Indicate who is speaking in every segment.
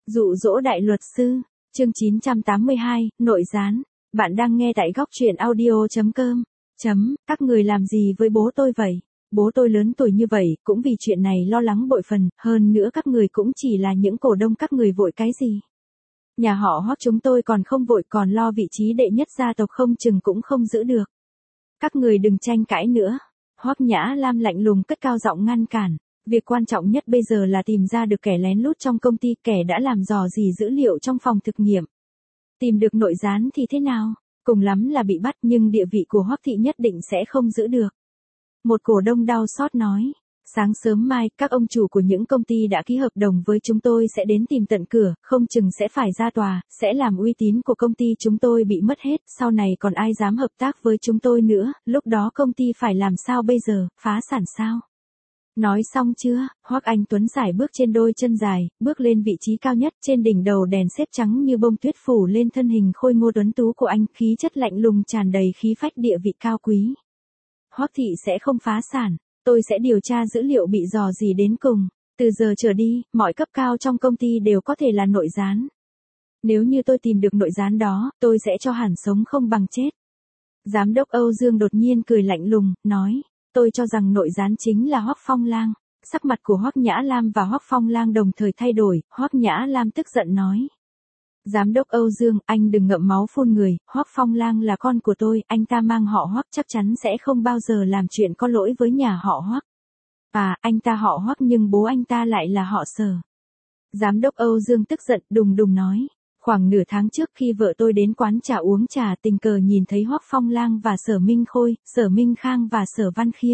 Speaker 1: Dụ dỗ đại luật sư, chương 982, nội gián. Bạn đang nghe tại góc truyện audio.com. Các người làm gì với bố tôi vậy? Bố tôi lớn tuổi như vậy, cũng vì chuyện này lo lắng bội phần, hơn nữa các người cũng chỉ là những cổ đông, các người vội cái gì? Nhà họ Hoắc chúng tôi còn không vội, còn lo vị trí đệ nhất gia tộc không chừng cũng không giữ được. Các người đừng tranh cãi nữa. Hoắc Nhã Lam lạnh lùng cất cao giọng ngăn cản. Việc quan trọng nhất bây giờ là tìm ra được kẻ lén lút trong công ty, kẻ đã làm dò dỉ dữ liệu trong phòng thực nghiệm. Tìm được nội gián thì thế nào? Cùng lắm là bị bắt, nhưng địa vị của Hoắc thị nhất định sẽ không giữ được. Một cổ đông đau xót nói. Sáng sớm mai, các ông chủ của những công ty đã ký hợp đồng với chúng tôi sẽ đến tìm tận cửa, không chừng sẽ phải ra tòa, sẽ làm uy tín của công ty chúng tôi bị mất hết, sau này còn ai dám hợp tác với chúng tôi nữa, lúc đó công ty phải làm sao bây giờ, phá sản sao? Nói xong chưa, Hoắc Anh Tuấn sải bước trên đôi chân dài, bước lên vị trí cao nhất, trên đỉnh đầu đèn xếp trắng như bông tuyết phủ lên thân hình khôi ngô tuấn tú của anh, khí chất lạnh lùng tràn đầy khí phách địa vị cao quý. Hoắc thị sẽ không phá sản, tôi sẽ điều tra dữ liệu bị dò dỉ đến cùng, từ giờ trở đi, mọi cấp cao trong công ty đều có thể là nội gián. Nếu như tôi tìm được nội gián đó, tôi sẽ cho hẳn sống không bằng chết. Giám đốc Âu Dương đột nhiên cười lạnh lùng, nói. Tôi cho rằng nội gián chính là Hoắc Phong Lang. Sắc mặt của Hoắc Nhã Lam và Hoắc Phong Lang đồng thời thay đổi, Hoắc Nhã Lam tức giận nói. Giám đốc Âu Dương, anh đừng ngậm máu phun người, Hoắc Phong Lang là con của tôi, anh ta mang họ Hoắc chắc chắn sẽ không bao giờ làm chuyện có lỗi với nhà họ Hoắc. À, anh ta họ Hoắc nhưng bố anh ta lại là họ Sở. Giám đốc Âu Dương tức giận đùng đùng nói. Khoảng nửa tháng trước khi vợ tôi đến quán trà uống trà, tình cờ nhìn thấy Hoắc Phong Lang và Sở Minh Khôi, Sở Minh Khang và Sở Văn Khiêm.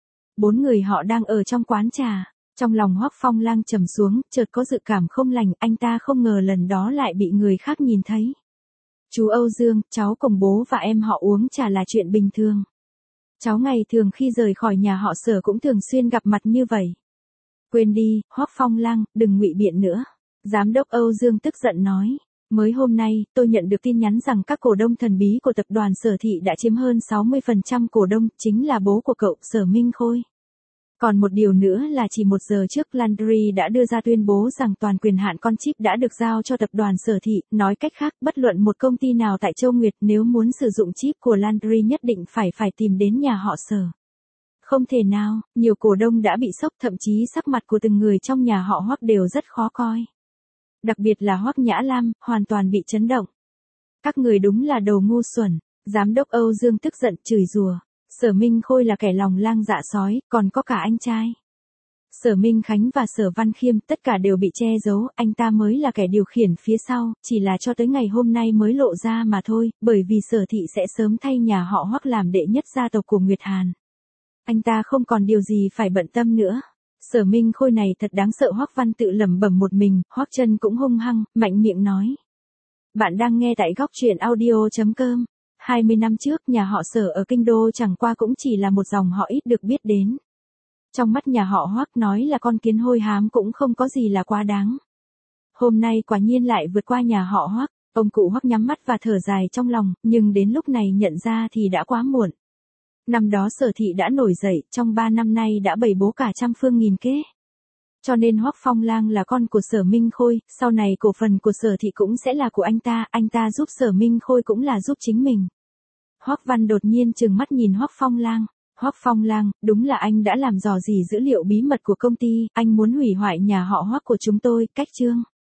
Speaker 1: 4 người họ đang ở trong quán trà. Trong lòng Hoắc Phong Lang trầm xuống, chợt có dự cảm không lành, anh ta không ngờ lần đó lại bị người khác nhìn thấy. Chú Âu Dương, cháu cùng bố và em họ uống trà là chuyện bình thường. Cháu ngày thường khi rời khỏi nhà họ Sở cũng thường xuyên gặp mặt như vậy. Quên đi, Hoắc Phong Lang, đừng ngụy biện nữa. Giám đốc Âu Dương tức giận nói. Mới hôm nay, tôi nhận được tin nhắn rằng các cổ đông thần bí của tập đoàn Sở Thị đã chiếm hơn 60% cổ đông, chính là bố của cậu, Sở Minh Khôi. Còn một điều nữa là chỉ 1 giờ trước Landry đã đưa ra tuyên bố rằng toàn quyền hạn con chip đã được giao cho tập đoàn Sở Thị, nói cách khác, bất luận một công ty nào tại Châu Nguyệt nếu muốn sử dụng chip của Landry nhất định phải tìm đến nhà họ Sở. Không thể nào, nhiều cổ đông đã bị sốc, thậm chí sắc mặt của từng người trong nhà họ Hoắc đều rất khó coi. Đặc biệt là Hoắc Nhã Lam, hoàn toàn bị chấn động. Các người đúng là đồ ngu xuẩn, giám đốc Âu Dương tức giận chửi rủa. Sở Minh Khôi là kẻ lòng lang dạ sói, còn có cả anh trai. Sở Minh Khánh và Sở Văn Khiêm tất cả đều bị che giấu, anh ta mới là kẻ điều khiển phía sau, chỉ là cho tới ngày hôm nay mới lộ ra mà thôi, bởi vì Sở Thị sẽ sớm thay nhà họ Hoắc làm đệ nhất gia tộc của Nguyệt Hàn. Anh ta không còn điều gì phải bận tâm nữa. Sở Minh Khôi này thật đáng sợ, Hoắc Văn tự lẩm bẩm một mình, Hoắc Chân cũng hung hăng, mạnh miệng nói. Bạn đang nghe tại góc truyện audio.com. 20 năm trước, nhà họ Sở ở Kinh Đô chẳng qua cũng chỉ là một dòng họ ít được biết đến. Trong mắt nhà họ Hoắc nói là con kiến hôi hám cũng không có gì là quá đáng. Hôm nay quả nhiên lại vượt qua nhà họ Hoắc, ông cụ Hoắc nhắm mắt và thở dài trong lòng, nhưng đến lúc này nhận ra thì đã quá muộn. Năm đó Sở Thị đã nổi dậy, trong 3 năm nay đã bày bố cả trăm phương nghìn kế. Cho nên Hoắc Phong Lang là con của Sở Minh Khôi, sau này cổ phần của Sở Thị cũng sẽ là của anh ta giúp Sở Minh Khôi cũng là giúp chính mình. Hoắc Văn đột nhiên trừng mắt nhìn Hoắc Phong Lang. Hoắc Phong Lang, đúng là anh đã làm dò dỉ dữ liệu bí mật của công ty, anh muốn hủy hoại nhà họ Hoắc của chúng tôi, cách chương.